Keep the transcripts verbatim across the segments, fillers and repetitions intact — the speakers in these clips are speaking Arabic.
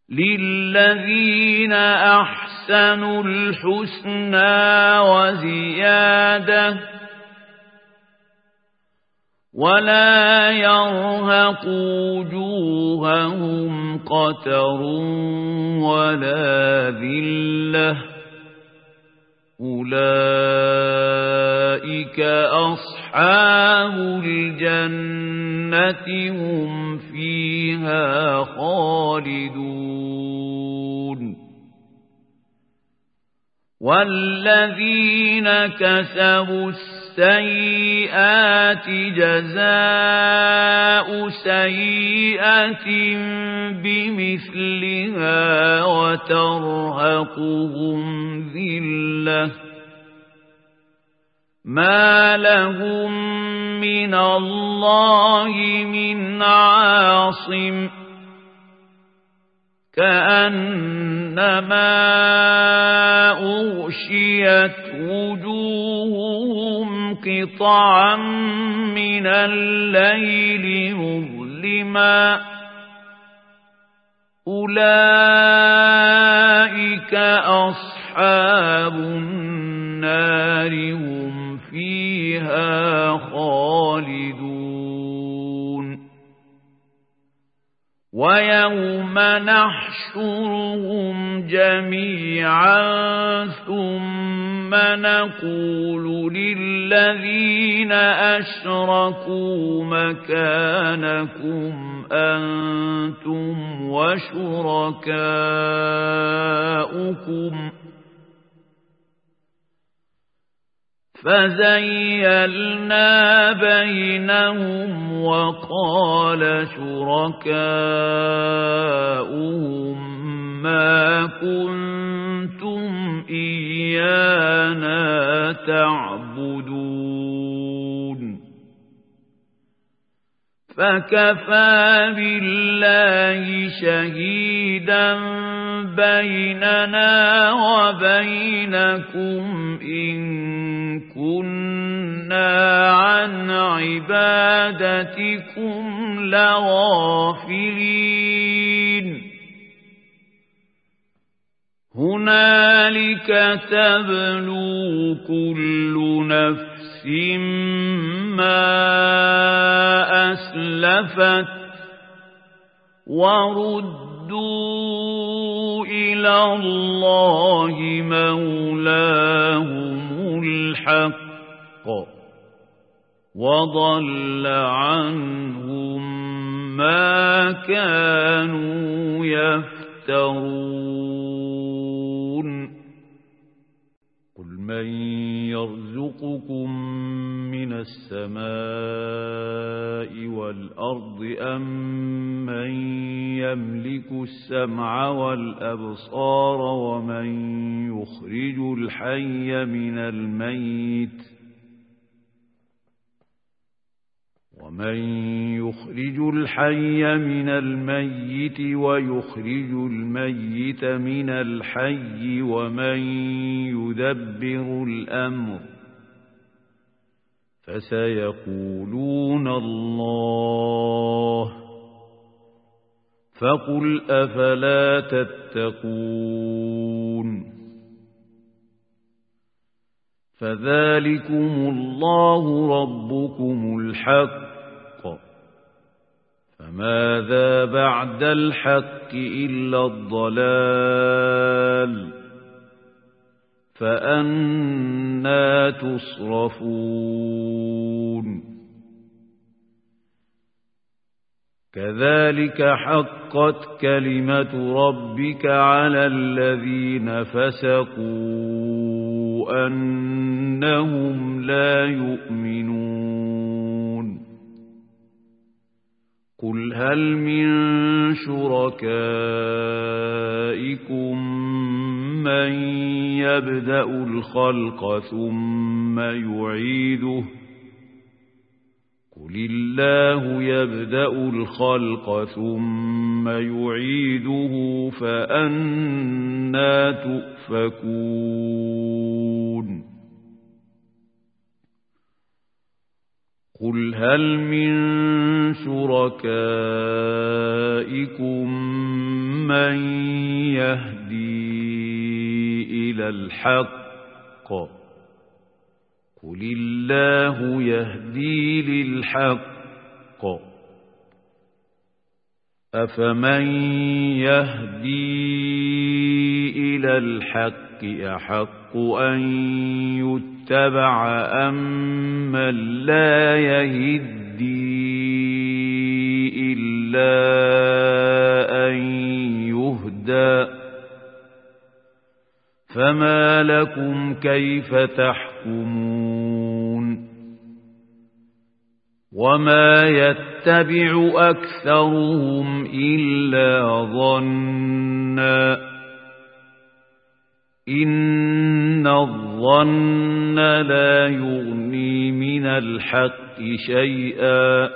للذين أحسنوا الحسنى وزيادة ولا يرهق وجوههم قتر ولا ذلة أولئك أصحاب الجنة هم فيها خالدون والذين كسبوا السيئات جزاء سيئة بمثلها وترهقهم ذلة ما لهم من الله من عاصم كأنما أغشيت وجوههم قطعا من الليل مظلما أولئك أصحاب النار هم فيها خالدون ويوم نحشرهم جميعا ثم نقول للذين أشركوا مكانكم أنتم وشركاؤكم فزيلنا بينهم وقال شركاؤهم ما كنتم إيانا تعبدون فكفى بالله شهيدا بيننا وبينكم إن كنا عن عبادتكم لغافلين هنالك تبلو كل نفس ما أسلفت وردوا إلى الله مولاهم الحق وضل عنهم ما كانوا يفترون قل من يرزقكم من السماء والأرض أم من يملك السمع والأبصار ومن يخرج الحي من الميت ومن يخرج الحي من الميت ويخرج الميت من الحي ومن يدبر الأمر فسيقولون الله فقل أفلا تتقون فذلكم الله ربكم الحق فماذا بعد الحق إلا الضلال فأنى تصرفون كذلك حقت كلمة ربك على الذين فسقوا أنهم لا يؤمنون قل هل من شركائكم من يبدأ الخلق ثم يعيده قل الله يبدأ الخلق ثم يعيده فأنى تؤفكون قل هل من شركائكم من يهدي إلى الحق قل الله يهدي للحق أفمن يهدي إلى الحق أحق أن يتبع أم من لا يهدي إلا أن يهدى فما لكم كيف تحكمون وما يتبع أكثرهم إلا ظنا إن الظن لا يغني من الحق شيئا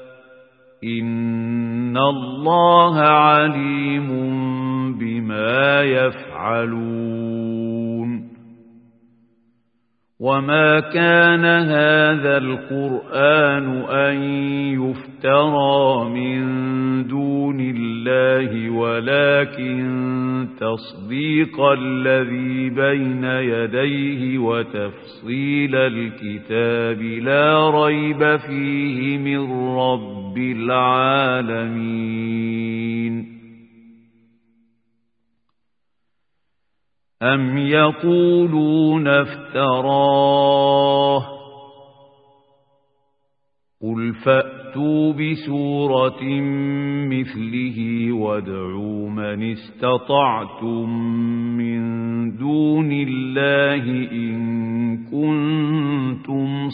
إن الله عليم بما يفعلون وما كان هذا القرآن أن يفترى من دون الله ولكن تصديق الذي بين يديه وتفصيل الكتاب لا ريب فيه من رب العالمين أم يقولون افتراه قل فأتوا بسورة مثله وادعوا من استطعتم من دون الله إن كنتم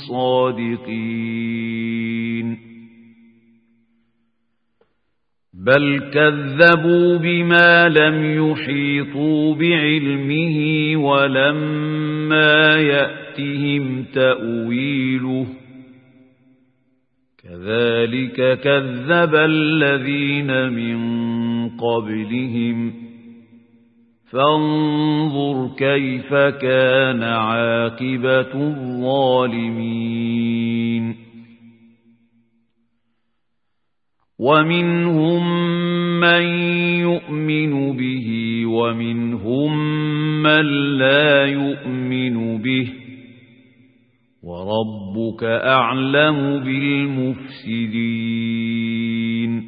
صادقين بل كذبوا بما لم يحيطوا بعلمه ولما يأتهم تأويله كذلك كذب الذين من قبلهم فانظر كيف كان عاقبة الظالمين ومنهم من يؤمن به ومنهم من لا يؤمن به وربك أعلم بالمفسدين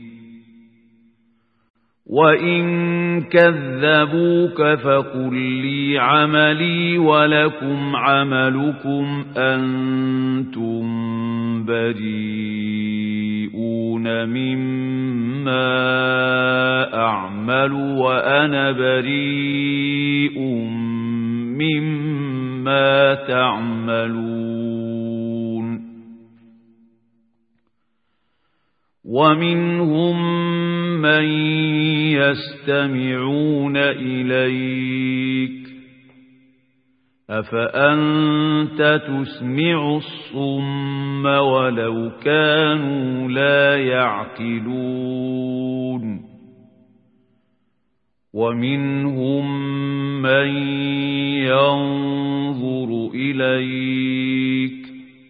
وإن كذبوك فقل لي عملي ولكم عملكم أنتم بريئون مما أعمل وأنا بريء مما تعملون ومنهم من يستمعون إليك أفأنت تسمع الصم ولو كانوا لا يعقلون ومنهم من ينظر إليك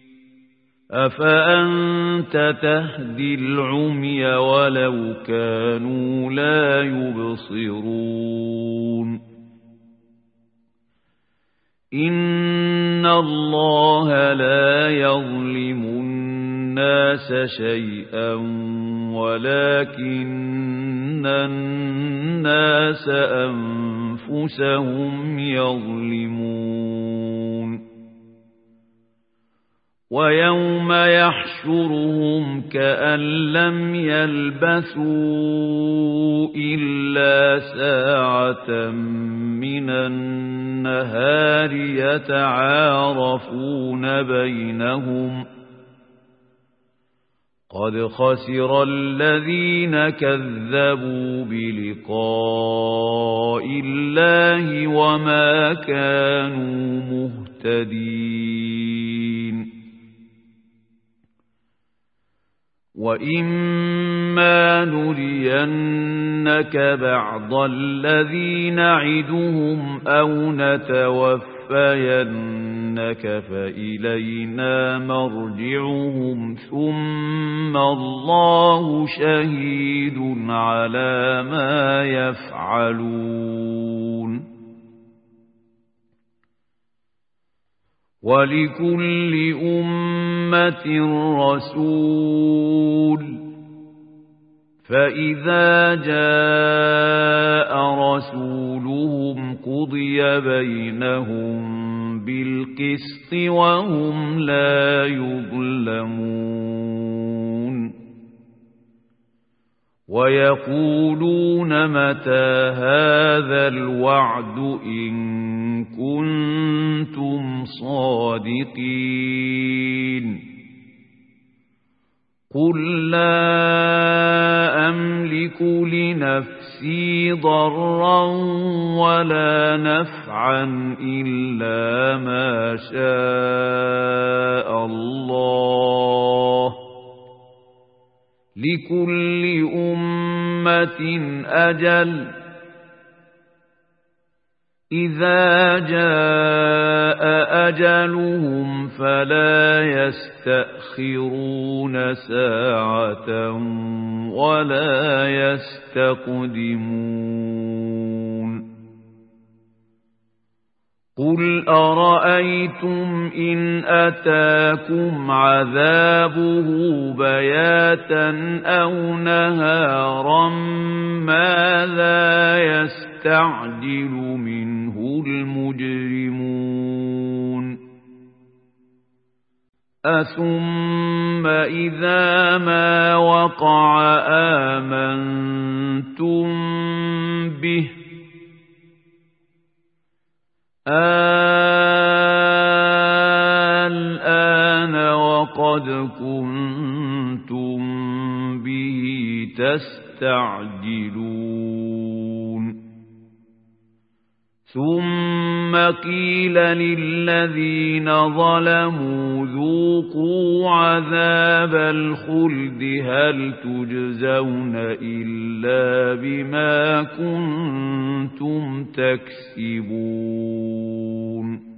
أفأنت تهدي العمي ولو كانوا لا يبصرون إن الله لا يظلم الناس شيئا ولكن الناس أنفسهم يظلمون ويوم يحشرهم كأن لم يلبثوا إلا ساعة من النهار يتعارفون بينهم قد خسر الذين كذبوا بلقاء الله وما كانوا مهتدين وإما نرينك بعض الذي نعدهم أو نتوفينك فإلينا مرجعهم ثم الله شهيد على ما يفعلون ولكل أمة رسول فإذا جاء رسولهم قضي بينهم بالقسط وهم لا يظلمون ويقولون متى هذا الوعد إن كنتم صادقين قل لا أملك لنفسي ضرا ولا نفعا إلا ما شاء الله لكل أمة أجل إذا جاء أجلهم فلا يستأخرون ساعة ولا يستقدمون قل أرأيتم إن أتاكم عذابه بياتا أو نهارا ماذا يستعجل منه المجرمون أثم إذا ما وقع آمنتم به الآن وقد كنتم به تستعجلون ثم قيل للذين ظلموا ذوقوا عذاب الخلد هل تجزون إلا بما كنتم تكسبون